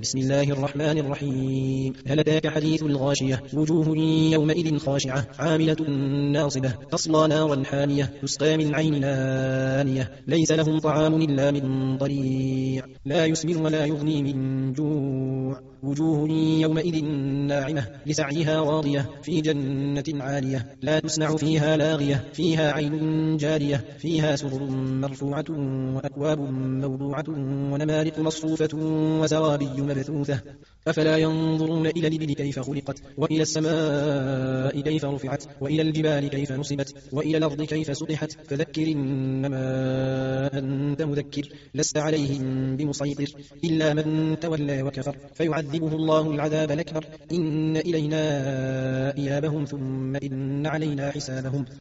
بسم الله الرحمن الرحيم. هل أتاك حديث الغاشية؟ وجوه يومئذ خاشعة عاملة ناصبة تصلى نارا حامية تسقى من عين آنية ليس لهم طعام إلا من ضريع لا يسمن ولا يغني من جوع. وجوه يومئذ ناعمة لسعيها راضية في جنة عالية لا تسمع فيها لاغية فيها عين جارية فيها سرر مرفوعة وأكواب موضوعة ونمارق مصفوفة وزرابي مبثوثة. أفلا ينظرون إلى الإبل كيف خلقت وإلى السماء كيف رفعت وإلى الجبال كيف نصبت وإلى الأرض كيف سطحت فذكر إنما أنت مذكر لست عليهم بمسيطر إلا من تولى وكفر فيعذبه الله العذاب الأكبر إن إلينا إيابهم ثم إن علينا حسابهم.